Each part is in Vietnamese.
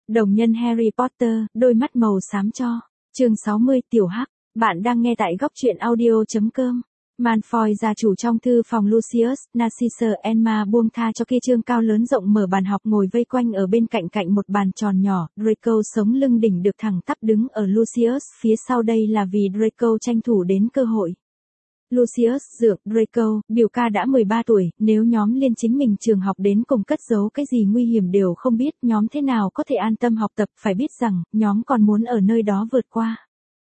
Đồng nhân Harry Potter, đôi mắt màu xám cho. Chương 60, Tiểu Hắc. Bạn đang nghe tại góc truyện audio.com. Malfoy gia chủ trong thư phòng Lucius, Narcissa, Emma buông tha cho kia trương cao lớn rộng mở bàn học ngồi vây quanh ở bên cạnh một bàn tròn nhỏ. Draco sống lưng đỉnh được thẳng tắp đứng ở Lucius phía sau, đây là vì Draco tranh thủ đến cơ hội. Lucius dược Draco, biểu ca đã 13 tuổi, nếu nhóm liên chính mình trường học đến cùng cất giấu cái gì nguy hiểm đều không biết, nhóm thế nào có thể an tâm học tập, phải biết rằng, nhóm còn muốn ở nơi đó vượt qua.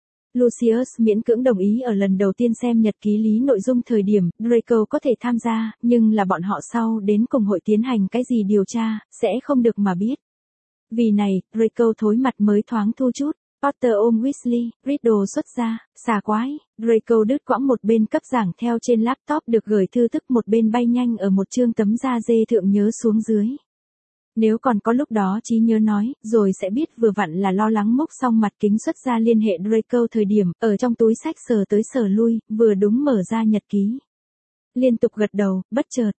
Lucius miễn cưỡng đồng ý ở lần đầu tiên xem nhật ký lý nội dung thời điểm, Draco có thể tham gia, nhưng là bọn họ sau đến cùng hội tiến hành cái gì điều tra, sẽ không được mà biết. Vì này, Draco thối mặt mới thoáng thu chút. Potter ôm Weasley, Riddle xuất ra, xà quái, Draco đứt quãng một bên cấp giảng theo trên laptop được gửi thư tức một bên bay nhanh ở một chương tấm da dê thượng nhớ xuống dưới. Nếu còn có lúc đó trí nhớ nói, rồi sẽ biết vừa vặn là lo lắng múc xong mặt kính xuất ra liên hệ Draco thời điểm, ở trong túi sách sờ tới sờ lui, vừa đúng mở ra nhật ký. Liên tục gật đầu, bất chợt,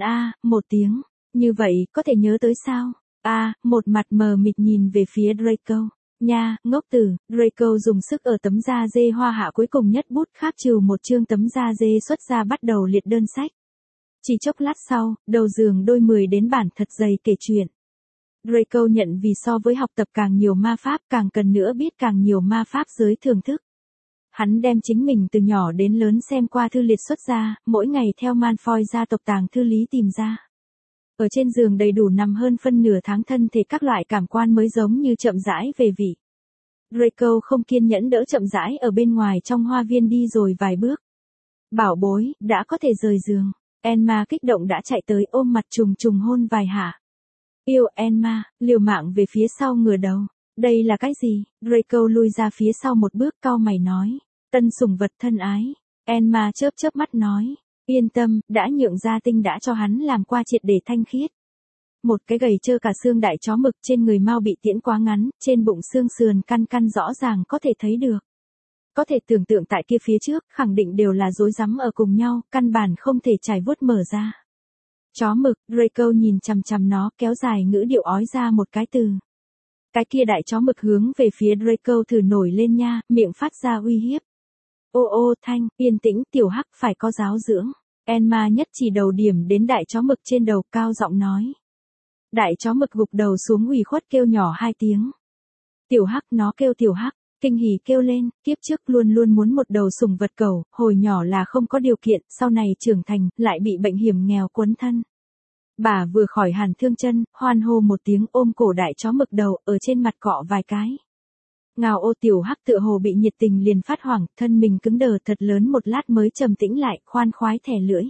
một tiếng, như vậy, có thể nhớ tới sao? Một mặt mờ mịt nhìn về phía Draco. Nha, ngốc tử, Draco dùng sức ở tấm da dê hoa hạ cuối cùng nhất bút kháp trừ một chương tấm da dê xuất ra bắt đầu liệt đơn sách. Chỉ chốc lát sau, đầu giường đôi 10 đến bản thật dày kể chuyện. Draco nhận vì so với học tập càng nhiều ma pháp càng cần nữa biết càng nhiều ma pháp giới thưởng thức. Hắn đem chính mình từ nhỏ đến lớn xem qua thư liệt xuất ra, mỗi ngày theo Malfoy gia tộc tàng thư lý tìm ra. Ở trên giường đầy đủ nằm hơn phân nửa tháng, thân thể các loại cảm quan mới giống như chậm rãi về vị. Draco không kiên nhẫn đỡ chậm rãi ở bên ngoài trong hoa viên đi rồi vài bước. Bảo bối, đã có thể rời giường. Emma kích động đã chạy tới ôm mặt trùng hôn vài hạ. Yêu Emma, liều mạng về phía sau ngửa đầu. Đây là cái gì? Draco lui ra phía sau một bước cau mày nói. Tân sủng vật thân ái. Emma chớp mắt nói. Yên tâm, đã nhượng gia tinh đã cho hắn làm qua triệt để thanh khiết. Một cái gầy trơ cả xương đại chó mực trên người mau bị tiễn quá ngắn, trên bụng xương sườn căn rõ ràng có thể thấy được. Có thể tưởng tượng tại kia phía trước, khẳng định đều là rối rắm ở cùng nhau, căn bản không thể trải vuốt mở ra. Chó mực, Draco nhìn chằm nó, kéo dài ngữ điệu ói ra một cái từ. Cái kia đại chó mực hướng về phía Draco thử nổi lên nha, miệng phát ra uy hiếp. Ô Thanh, yên tĩnh, Tiểu Hắc phải có giáo dưỡng. Emma nhất chỉ đầu điểm đến đại chó mực trên đầu, cao giọng nói. Đại chó mực gục đầu xuống ủy khuất kêu nhỏ 2 tiếng. Tiểu Hắc, nó kêu Tiểu Hắc, kinh hỉ kêu lên, kiếp trước luôn muốn một đầu sủng vật cẩu, hồi nhỏ là không có điều kiện, sau này trưởng thành, lại bị bệnh hiểm nghèo quấn thân. Bà vừa khỏi hàn thương chân, hoan hô một tiếng ôm cổ đại chó mực đầu, ở trên mặt cọ vài cái. Ngào ô Tiểu Hắc tựa hồ bị nhiệt tình liền phát hoảng, thân mình cứng đờ thật lớn một lát mới trầm tĩnh lại, khoan khoái thẻ lưỡi.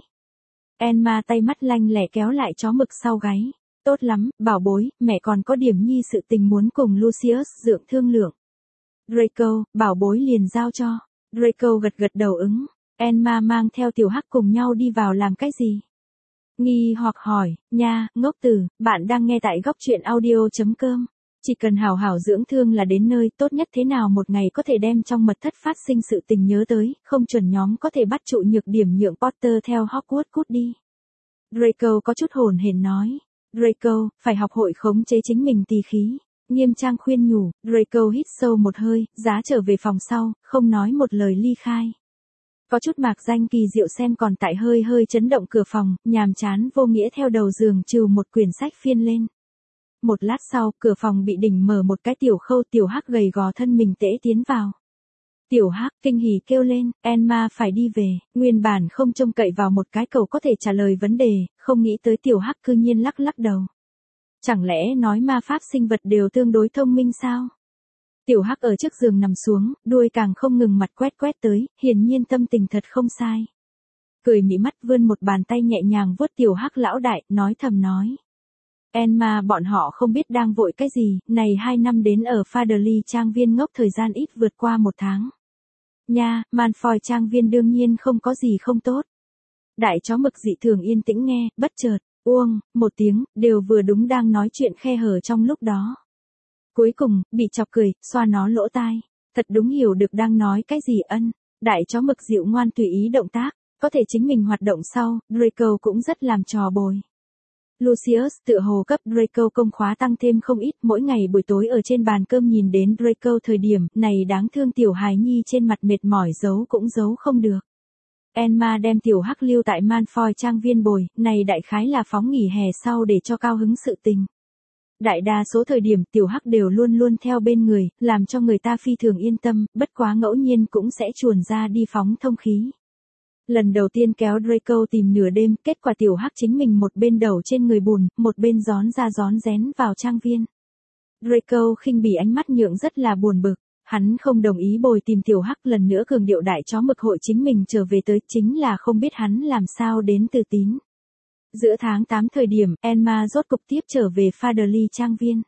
Emma tay mắt lanh lẻ kéo lại chó mực sau gáy. Tốt lắm, bảo bối, mẹ còn có điểm nhi sự tình muốn cùng Lucius dượng thương lượng. Draco, bảo bối liền giao cho. Draco gật đầu ứng. Emma mang theo Tiểu Hắc cùng nhau đi vào làm cái gì? Nghi hoặc hỏi, nha, ngốc tử, bạn đang nghe tại góc truyện audio.com. Chỉ cần hảo hảo dưỡng thương là đến nơi, tốt nhất thế nào một ngày có thể đem trong mật thất phát sinh sự tình nhớ tới, không chuẩn nhóm có thể bắt trụ nhược điểm nhượng Potter theo Hogwarts cút đi. Draco có chút hồn hển nói. Draco, phải học hội khống chế chính mình tỳ khí. Nghiêm trang khuyên nhủ, Draco hít sâu một hơi, giá trở về phòng sau, không nói một lời ly khai. Có chút mạc danh kỳ diệu xem còn tại hơi chấn động cửa phòng, nhàm chán vô nghĩa theo đầu giường trừ một quyển sách phiên lên. Một lát sau, cửa phòng bị đỉnh mở một cái tiểu khâu, Tiểu Hắc gầy gò thân mình tễ tiến vào. Tiểu Hắc kinh hỉ kêu lên, Emma phải đi về, nguyên bản không trông cậy vào một cái cậu có thể trả lời vấn đề, không nghĩ tới Tiểu Hắc cư nhiên lắc đầu. Chẳng lẽ nói ma pháp sinh vật đều tương đối thông minh sao? Tiểu Hắc ở trước giường nằm xuống, đuôi càng không ngừng mặt quét tới, hiển nhiên tâm tình thật không sai. Cười mị mắt vươn một bàn tay nhẹ nhàng vuốt Tiểu Hắc lão đại, nói thầm nói. Emma bọn họ không biết đang vội cái gì, này 2 năm đến ở Faderly trang viên ngốc thời gian ít vượt qua 1 tháng. Nha, Malfoy trang viên đương nhiên không có gì không tốt. Đại chó mực dị thường yên tĩnh nghe, bất chợt, uông, một tiếng, đều vừa đúng đang nói chuyện khe hở trong lúc đó. Cuối cùng, bị chọc cười, xoa nó lỗ tai. Thật đúng hiểu được đang nói cái gì ân. Đại chó mực dịu ngoan tùy ý động tác, có thể chính mình hoạt động sau, Draco cũng rất làm trò bồi. Lucius tựa hồ cấp Draco công khóa tăng thêm không ít, mỗi ngày buổi tối ở trên bàn cơm nhìn đến Draco thời điểm này đáng thương tiểu hài nhi trên mặt mệt mỏi giấu cũng giấu không được. Emma đem tiểu hắc lưu tại Malfoy trang viên bồi, này đại khái là phóng nghỉ hè sau để cho cao hứng sự tình. Đại đa số thời điểm tiểu hắc đều luôn luôn theo bên người, làm cho người ta phi thường yên tâm, bất quá ngẫu nhiên cũng sẽ chuồn ra đi phóng thông khí. Lần đầu tiên kéo Draco tìm nửa đêm, kết quả tiểu hắc chính mình một bên đầu trên người bùn, một bên gión ra gión rén vào trang viên. Draco khinh bỉ ánh mắt nhượng rất là buồn bực, hắn không đồng ý bồi tìm tiểu hắc, lần nữa cường điệu đại chó mực hội chính mình trở về tới, chính là không biết hắn làm sao đến từ tín. Giữa tháng 8 thời điểm, Emma rốt cục tiếp trở về Faderly trang viên.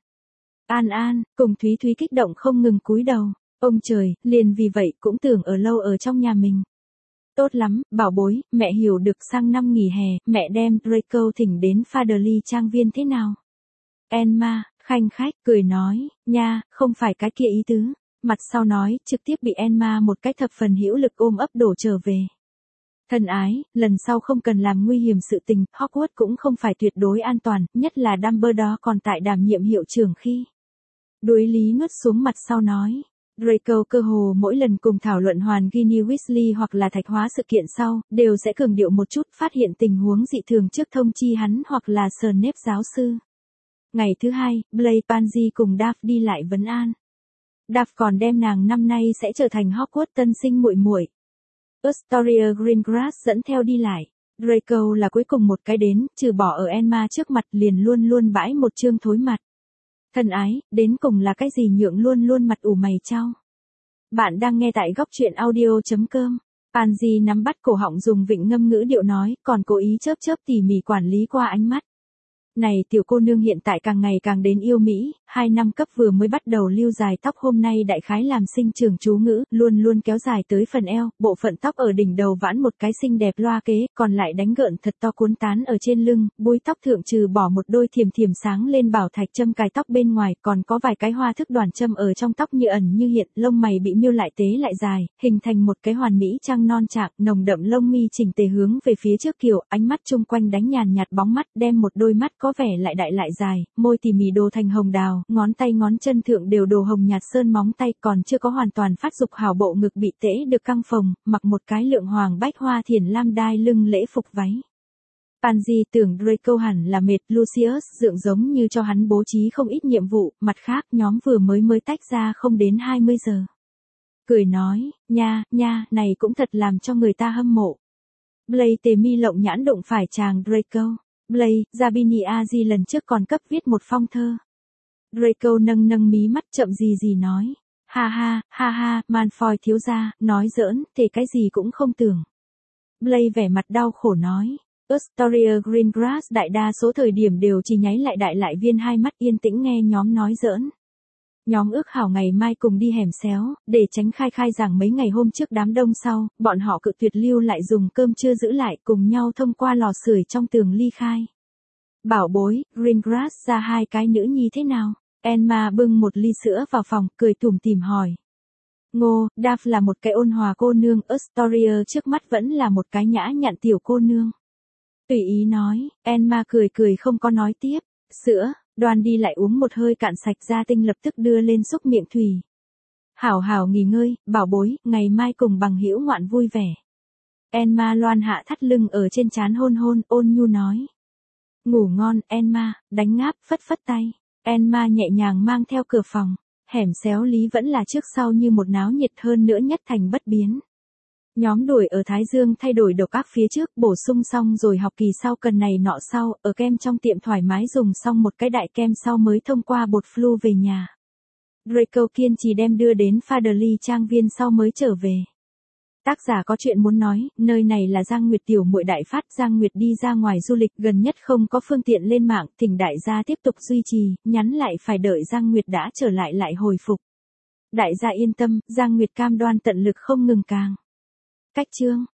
An cùng Thúy Thúy kích động không ngừng cúi đầu, ông trời, liền vì vậy cũng tưởng ở lâu ở trong nhà mình. Tốt lắm, bảo bối, mẹ hiểu được sang năm nghỉ hè, mẹ đem Draco thỉnh đến Faderly trang viên thế nào? Emma, khanh khách, cười nói, nha, không phải cái kia ý tứ. Mặt sau nói, trực tiếp bị Emma một cái thập phần hữu lực ôm ấp đổ trở về. Thân ái, lần sau không cần làm nguy hiểm sự tình, Hogwarts cũng không phải tuyệt đối an toàn, nhất là Dumbledore còn tại đảm nhiệm hiệu trưởng khi. Đuối lý nuốt xuống mặt sau nói. Draco cơ hồ mỗi lần cùng thảo luận hoàn Ginny Weasley hoặc là thạch hóa sự kiện sau, đều sẽ cường điệu một chút phát hiện tình huống dị thường trước thông chi hắn hoặc là Snape giáo sư. Ngày thứ hai, Blaise Pansy cùng Daphne đi lại vấn an. Daphne còn đem nàng năm nay sẽ trở thành Hogwarts tân sinh muội muội. Astoria Greengrass dẫn theo đi lại. Draco là cuối cùng một cái đến, trừ bỏ ở Emma trước mặt liền luôn luôn bãi một trương thối mặt. Thân ái, đến cùng là cái gì nhượng luôn luôn mặt ủ mày chau. Bạn đang nghe tại góc truyện audio.com. Pansy nắm bắt cổ họng dùng vịnh ngâm ngữ điệu nói, còn cố ý chớp chớp tỉ mỉ quản lý qua ánh mắt. Này tiểu cô nương hiện tại càng ngày càng đến yêu Mỹ, 2 năm cấp vừa mới bắt đầu lưu dài tóc hôm nay đại khái làm sinh trưởng chú ngữ, luôn luôn kéo dài tới phần eo, bộ phận tóc ở đỉnh đầu vãn một cái xinh đẹp loa kế, còn lại đánh gợn thật to cuốn tán ở trên lưng, búi tóc thượng trừ bỏ một đôi thiềm thiềm sáng lên bảo thạch châm cài tóc bên ngoài, còn có vài cái hoa thức đoàn châm ở trong tóc như ẩn như hiện, lông mày bị miêu lại tế lại dài, hình thành một cái hoàn mỹ trăng non trạng, nồng đậm lông mi chỉnh tề hướng về phía trước kiểu, ánh mắt chung quanh đánh nhàn nhạt bóng mắt, đem một đôi mắt có vẻ lại đại lại dài, môi tỉ mỉ đồ thành hồng đào, ngón tay ngón chân thượng đều đồ hồng nhạt sơn móng tay, còn chưa có hoàn toàn phát dục hào bộ ngực bị tễ được căng phồng, mặc một cái lượng hoàng bách hoa thiền lam đai lưng lễ phục váy. Pansy tưởng Draco hẳn là mệt, Lucius dượng giống như cho hắn bố trí không ít nhiệm vụ, mặt khác nhóm vừa mới tách ra không đến 20 giờ. Cười nói, nha, này cũng thật làm cho người ta hâm mộ. Blaise tề mi lộng nhãn đụng phải chàng Draco. Blaise, Zabini Aji lần trước còn cấp viết một phong thơ. Draco nâng mí mắt chậm gì nói. Ha ha, Malfoy thiếu gia, nói giỡn, thì cái gì cũng không tưởng. Blaise vẻ mặt đau khổ nói. Astoria Greengrass đại đa số thời điểm đều chỉ nháy lại đại lại viên hai mắt yên tĩnh nghe nhóm nói giỡn. Nhóm ước hảo ngày mai cùng đi hẻm xéo, để tránh khai rằng mấy ngày hôm trước đám đông sau, bọn họ cự tuyệt lưu lại dùng cơm trưa giữ lại cùng nhau thông qua lò sưởi trong tường ly khai. Bảo bối, Greengrass ra 2 cái nữ nhi thế nào? Emma bưng một ly sữa vào phòng, cười tủm tỉm hỏi. Ngô, Daphne là một cái ôn hòa cô nương, Astoria trước mắt vẫn là một cái nhã nhặn tiểu cô nương. Tùy ý nói, Emma cười không có nói tiếp, sữa. Đoan đi lại uống một hơi cạn sạch ra tinh lập tức đưa lên xúc miệng thủy. Hảo nghỉ ngơi, bảo bối, ngày mai cùng bằng hữu ngoạn vui vẻ. Emma loan hạ thắt lưng ở trên trán hôn ôn nhu nói. Ngủ ngon, Emma, đánh ngáp, phất tay. Emma nhẹ nhàng mang theo cửa phòng. Hẻm xéo lý vẫn là trước sau như một náo nhiệt hơn nữa nhất thành bất biến. Nhóm đuổi ở Thái Dương thay đổi độc ác phía trước, bổ sung xong rồi học kỳ sau cần này nọ sau, ở kem trong tiệm thoải mái dùng xong một cái đại kem sau mới thông qua bột flu về nhà. Draco kiên trì đem đưa đến Faderly trang viên sau mới trở về. Tác giả có chuyện muốn nói, nơi này là Giang Nguyệt tiểu muội đại phát, Giang Nguyệt đi ra ngoài du lịch gần nhất không có phương tiện lên mạng, thỉnh đại gia tiếp tục duy trì, nhắn lại phải đợi Giang Nguyệt đã trở lại hồi phục. Đại gia yên tâm, Giang Nguyệt cam đoan tận lực không ngừng càng. Cách chương